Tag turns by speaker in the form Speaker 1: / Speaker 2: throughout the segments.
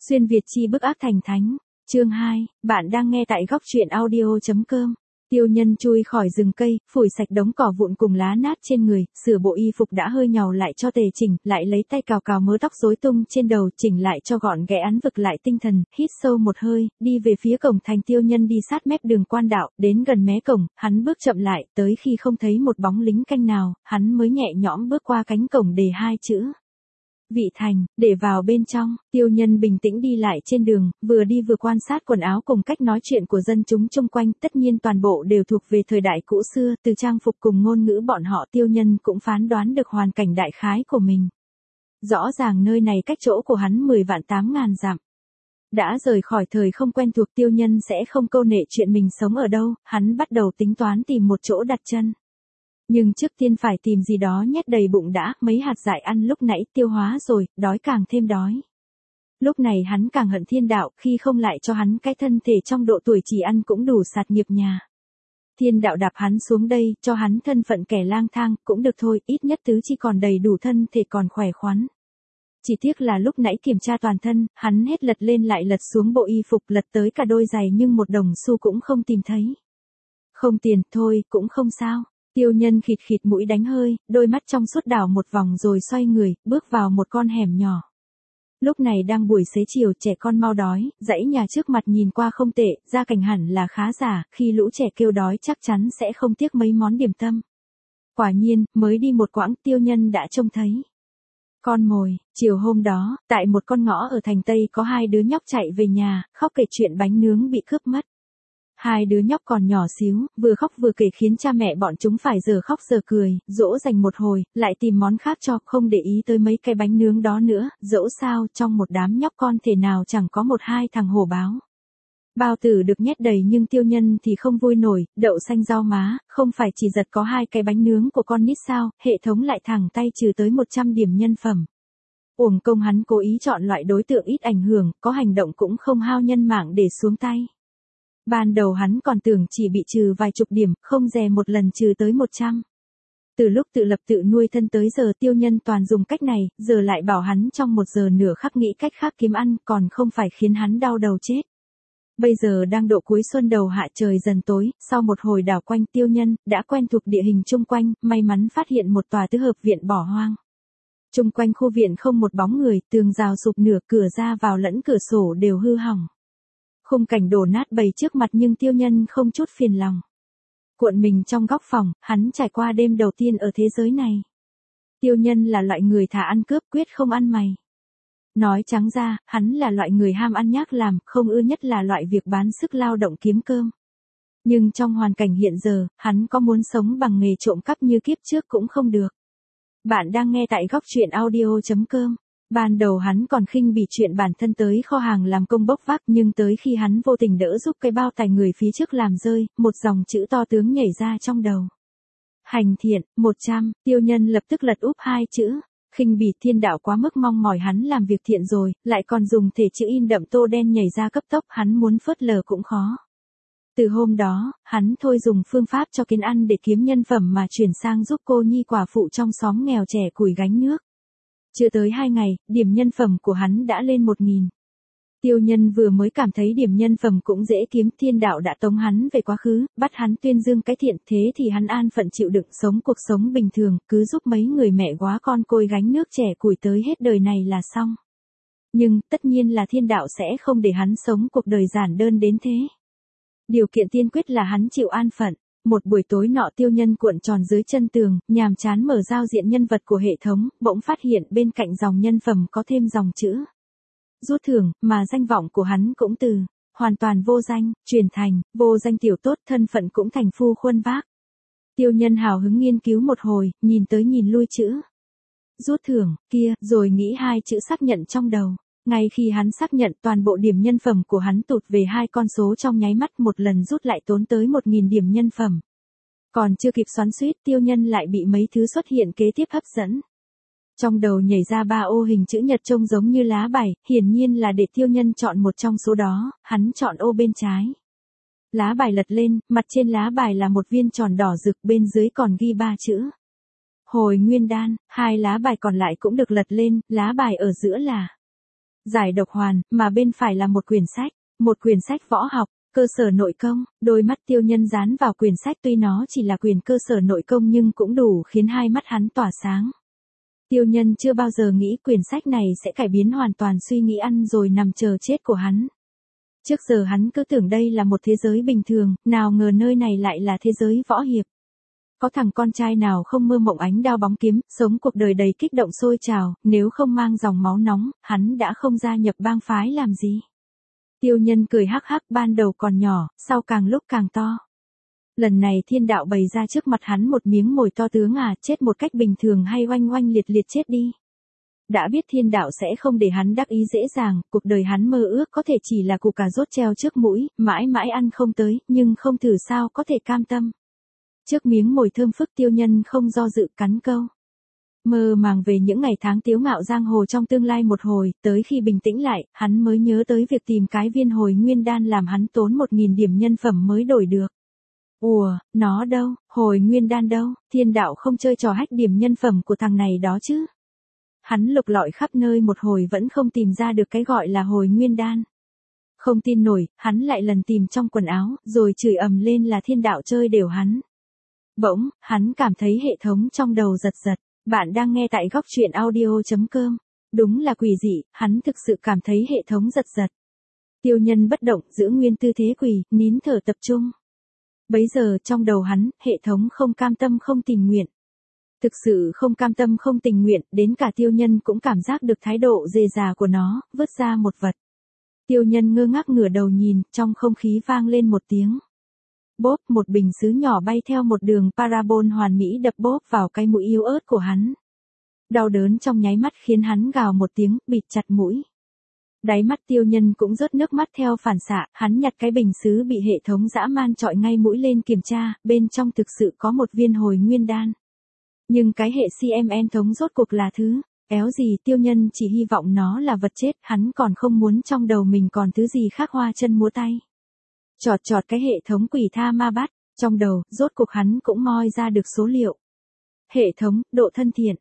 Speaker 1: Xuyên Việt chi bức ác thành thánh. Chương 2, bạn đang nghe tại góc truyện audio.com. Tiêu Nhân chui khỏi rừng cây, phủi sạch đống cỏ vụn cùng lá nát trên người, sửa bộ y phục đã hơi nhàu lại cho tề chỉnh, lại lấy tay cào cào mớ tóc rối tung trên đầu, chỉnh lại cho gọn ghẽ, án vực lại tinh thần, hít sâu một hơi, đi về phía cổng thành. Tiêu Nhân đi sát mép đường quan đạo, đến gần mé cổng, hắn bước chậm lại, tới khi không thấy một bóng lính canh nào, hắn mới nhẹ nhõm bước qua cánh cổng đề hai chữ Vị Thành, để vào bên trong. Tiêu Nhân bình tĩnh đi lại trên đường, vừa đi vừa quan sát quần áo cùng cách nói chuyện của dân chúng chung quanh, tất nhiên toàn bộ đều thuộc về thời đại cũ xưa, từ trang phục cùng ngôn ngữ bọn họ Tiêu Nhân cũng phán đoán được hoàn cảnh đại khái của mình. Rõ ràng nơi này cách chỗ của hắn 10.800.000 dặm. Đã rời khỏi thời không quen thuộc, Tiêu Nhân sẽ không câu nệ chuyện mình sống ở đâu, hắn bắt đầu tính toán tìm một chỗ đặt chân. Nhưng trước tiên phải tìm gì đó nhét đầy bụng đã, mấy hạt dại ăn lúc nãy tiêu hóa rồi, đói càng thêm đói. Lúc này hắn càng hận thiên đạo, khi không lại cho hắn cái thân thể trong độ tuổi chỉ ăn cũng đủ sạt nghiệp nhà. Thiên đạo đạp hắn xuống đây, cho hắn thân phận kẻ lang thang, cũng được thôi, ít nhất tứ chi còn đầy đủ, thân thể còn khỏe khoắn. Chỉ tiếc là lúc nãy kiểm tra toàn thân, hắn hết lật lên lại lật xuống bộ y phục, lật tới cả đôi giày nhưng một đồng xu cũng không tìm thấy. Không tiền, thôi, cũng không sao. Tiêu Nhân khịt khịt mũi đánh hơi, đôi mắt trong suốt đảo một vòng rồi xoay người, bước vào một con hẻm nhỏ. Lúc này đang buổi xế chiều, trẻ con mau đói, dãy nhà trước mặt nhìn qua không tệ, gia cảnh hẳn là khá giả, khi lũ trẻ kêu đói chắc chắn sẽ không tiếc mấy món điểm tâm. Quả nhiên, mới đi một quãng, Tiêu Nhân đã trông thấy con mồi. Chiều hôm đó, tại một con ngõ ở thành Tây có hai đứa nhóc chạy về nhà, khóc kể chuyện bánh nướng bị cướp mất. Hai đứa nhóc còn nhỏ xíu, vừa khóc vừa kể khiến cha mẹ bọn chúng phải giờ khóc giờ cười, dỗ dành một hồi, lại tìm món khác cho, không để ý tới mấy cái bánh nướng đó nữa, dẫu sao, trong một đám nhóc con thể nào chẳng có một hai thằng hổ báo. Bao tử được nhét đầy nhưng Tiêu Nhân thì không vui nổi, đậu xanh rau má, không phải chỉ giật có hai cái bánh nướng của con nít sao, hệ thống lại thẳng tay trừ tới 100 điểm nhân phẩm. Uổng công hắn cố ý chọn loại đối tượng ít ảnh hưởng, có hành động cũng không hao nhân mạng để xuống tay. Ban đầu hắn còn tưởng chỉ bị trừ vài chục điểm, không dè một lần trừ tới 100. Từ lúc tự lập tự nuôi thân tới giờ Tiêu Nhân toàn dùng cách này, giờ lại bảo hắn trong 1 giờ nửa khắc nghĩ cách khác kiếm ăn, còn không phải khiến hắn đau đầu chết. Bây giờ đang độ cuối xuân đầu hạ, trời dần tối, sau một hồi đảo quanh Tiêu Nhân đã quen thuộc địa hình chung quanh, may mắn phát hiện một tòa tứ hợp viện bỏ hoang. Chung quanh khu viện không một bóng người, tường rào sụp nửa, cửa ra vào lẫn cửa sổ đều hư hỏng. Khung cảnh đổ nát bầy trước mặt nhưng Tiêu Nhân không chút phiền lòng. Cuộn mình trong góc phòng, hắn trải qua đêm đầu tiên ở thế giới này. Tiêu Nhân là loại người thà ăn cướp quyết không ăn mày. Nói trắng ra, hắn là loại người ham ăn nhác làm, không ưa nhất là loại việc bán sức lao động kiếm cơm. Nhưng trong hoàn cảnh hiện giờ, hắn có muốn sống bằng nghề trộm cắp như kiếp trước cũng không được. Bạn đang nghe tại góc truyện audio.com. Ban đầu hắn còn khinh bỉ chuyện bản thân tới kho hàng làm công bốc vác, nhưng tới khi hắn vô tình đỡ giúp cái bao tài người phía trước làm rơi, một dòng chữ to tướng nhảy ra trong đầu. Hành thiện, 100, Tiêu Nhân lập tức lật úp hai chữ. Khinh bỉ thiên đạo quá mức mong mỏi hắn làm việc thiện rồi, lại còn dùng thể chữ in đậm tô đen nhảy ra cấp tốc, hắn muốn phớt lờ cũng khó. Từ hôm đó, hắn thôi dùng phương pháp cho kiến ăn để kiếm nhân phẩm mà chuyển sang giúp cô nhi quả phụ trong xóm nghèo trẻ củi gánh nước. Chưa tới 2 ngày, điểm nhân phẩm của hắn đã lên 1.000. Tiêu Nhân vừa mới cảm thấy điểm nhân phẩm cũng dễ kiếm, thiên đạo đã tống hắn về quá khứ, bắt hắn tuyên dương cái thiện, thế thì hắn an phận chịu đựng sống cuộc sống bình thường, cứ giúp mấy người mẹ góa con côi gánh nước trẻ củi tới hết đời này là xong. Nhưng, tất nhiên là thiên đạo sẽ không để hắn sống cuộc đời giản đơn đến thế. Điều kiện tiên quyết là hắn chịu an phận. Một buổi tối nọ Tiêu Nhân cuộn tròn dưới chân tường, nhàm chán mở giao diện nhân vật của hệ thống, bỗng phát hiện bên cạnh dòng nhân phẩm có thêm dòng chữ rút thưởng, mà danh vọng của hắn cũng từ hoàn toàn vô danh, chuyển thành vô danh tiểu tốt, thân phận cũng thành phu khuân vác. Tiêu Nhân hào hứng nghiên cứu một hồi, nhìn tới nhìn lui chữ rút thưởng kia, rồi nghĩ hai chữ xác nhận trong đầu. Ngay khi hắn xác nhận, toàn bộ điểm nhân phẩm của hắn tụt về 2 con số trong nháy mắt, một lần rút lại tốn tới 1.000 điểm nhân phẩm. Còn chưa kịp xoắn xuýt, Tiêu Nhân lại bị mấy thứ xuất hiện kế tiếp hấp dẫn. Trong đầu nhảy ra 3 ô hình chữ nhật trông giống như lá bài, hiển nhiên là để Tiêu Nhân chọn một trong số đó, hắn chọn ô bên trái. Lá bài lật lên, mặt trên lá bài là một viên tròn đỏ rực, bên dưới còn ghi 3 chữ Hồi Nguyên Đan. 2 lá bài còn lại cũng được lật lên, lá bài ở giữa là giải độc hoàn, mà bên phải là một quyển sách võ học, cơ sở nội công. Đôi mắt Tiêu Nhân dán vào quyển sách, tuy nó chỉ là quyển cơ sở nội công nhưng cũng đủ khiến hai mắt hắn tỏa sáng. Tiêu Nhân chưa bao giờ nghĩ quyển sách này sẽ cải biến hoàn toàn suy nghĩ ăn rồi nằm chờ chết của hắn. Trước giờ hắn cứ tưởng đây là một thế giới bình thường, nào ngờ nơi này lại là thế giới võ hiệp. Có thằng con trai nào không mơ mộng ánh đao bóng kiếm, sống cuộc đời đầy kích động sôi trào, nếu không mang dòng máu nóng, hắn đã không gia nhập bang phái làm gì. Tiêu Nhân cười hắc hắc, ban đầu còn nhỏ, sau càng lúc càng to. Lần này thiên đạo bày ra trước mặt hắn một miếng mồi to tướng à, chết một cách bình thường hay oanh oanh liệt liệt chết đi. Đã biết thiên đạo sẽ không để hắn đắc ý dễ dàng, cuộc đời hắn mơ ước có thể chỉ là củ cà rốt treo trước mũi, mãi mãi ăn không tới, nhưng không thử sao có thể cam tâm. Trước miếng mồi thơm phức, Tiêu Nhân không do dự cắn câu. Mơ màng về những ngày tháng tiếu ngạo giang hồ trong tương lai một hồi, tới khi bình tĩnh lại, hắn mới nhớ tới việc tìm cái viên hồi nguyên đan làm hắn tốn 1.000 điểm nhân phẩm mới đổi được. Ủa, nó đâu, hồi nguyên đan đâu, thiên đạo không chơi trò hách điểm nhân phẩm của thằng này đó chứ. Hắn lục lọi khắp nơi một hồi vẫn không tìm ra được cái gọi là hồi nguyên đan. Không tin nổi, hắn lại lần tìm trong quần áo, rồi chửi ầm lên là thiên đạo chơi đều hắn. Bỗng, hắn cảm thấy hệ thống trong đầu giật giật. Bạn đang nghe tại góc truyện audio.com. Đúng là quỷ dị, hắn thực sự cảm thấy hệ thống giật giật. Tiêu Nhân bất động, giữ nguyên tư thế quỳ, nín thở tập trung. Bấy giờ trong đầu hắn, hệ thống không cam tâm không tình nguyện. Thực sự không cam tâm không tình nguyện, đến cả Tiêu Nhân cũng cảm giác được thái độ dề dà của nó, vứt ra một vật. Tiêu Nhân ngơ ngác ngửa đầu nhìn, trong không khí vang lên một tiếng. Bốp, một bình sứ nhỏ bay theo một đường parabol hoàn mỹ đập bốp vào cái mũi yếu ớt của hắn. Đau đớn trong nháy mắt khiến hắn gào một tiếng, bịt chặt mũi. Đáy mắt Tiêu Nhân cũng rớt nước mắt theo phản xạ, hắn nhặt cái bình sứ bị hệ thống dã man trọi ngay mũi lên kiểm tra, bên trong thực sự có một viên hồi nguyên đan. Nhưng cái hệ CMN thống rốt cuộc là thứ éo gì, Tiêu Nhân chỉ hy vọng nó là vật chết, hắn còn không muốn trong đầu mình còn thứ gì khác hoa chân múa tay. Chọt chọt cái hệ thống quỷ tha ma bắt, trong đầu, rốt cuộc hắn cũng moi ra được số liệu. Hệ thống, độ thân thiện,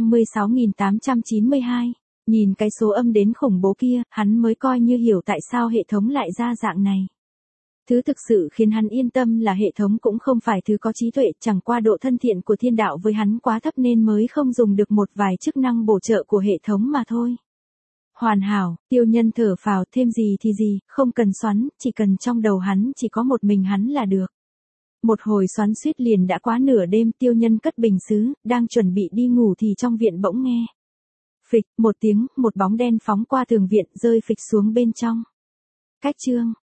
Speaker 1: 56.892. Nhìn cái số âm đến khủng bố kia, hắn mới coi như hiểu tại sao hệ thống lại ra dạng này. Thứ thực sự khiến hắn yên tâm là hệ thống cũng không phải thứ có trí tuệ, chẳng qua độ thân thiện của thiên đạo với hắn quá thấp nên mới không dùng được một vài chức năng bổ trợ của hệ thống mà thôi. Hoàn hảo, Tiêu Nhân thở phào, thêm gì thì gì, không cần xoắn, chỉ cần trong đầu hắn chỉ có một mình hắn là được. Một hồi xoắn suýt liền đã quá nửa đêm, Tiêu Nhân cất bình sứ, đang chuẩn bị đi ngủ thì trong viện bỗng nghe. Phịch, một tiếng, một bóng đen phóng qua tường viện rơi phịch xuống bên trong. Cách chương.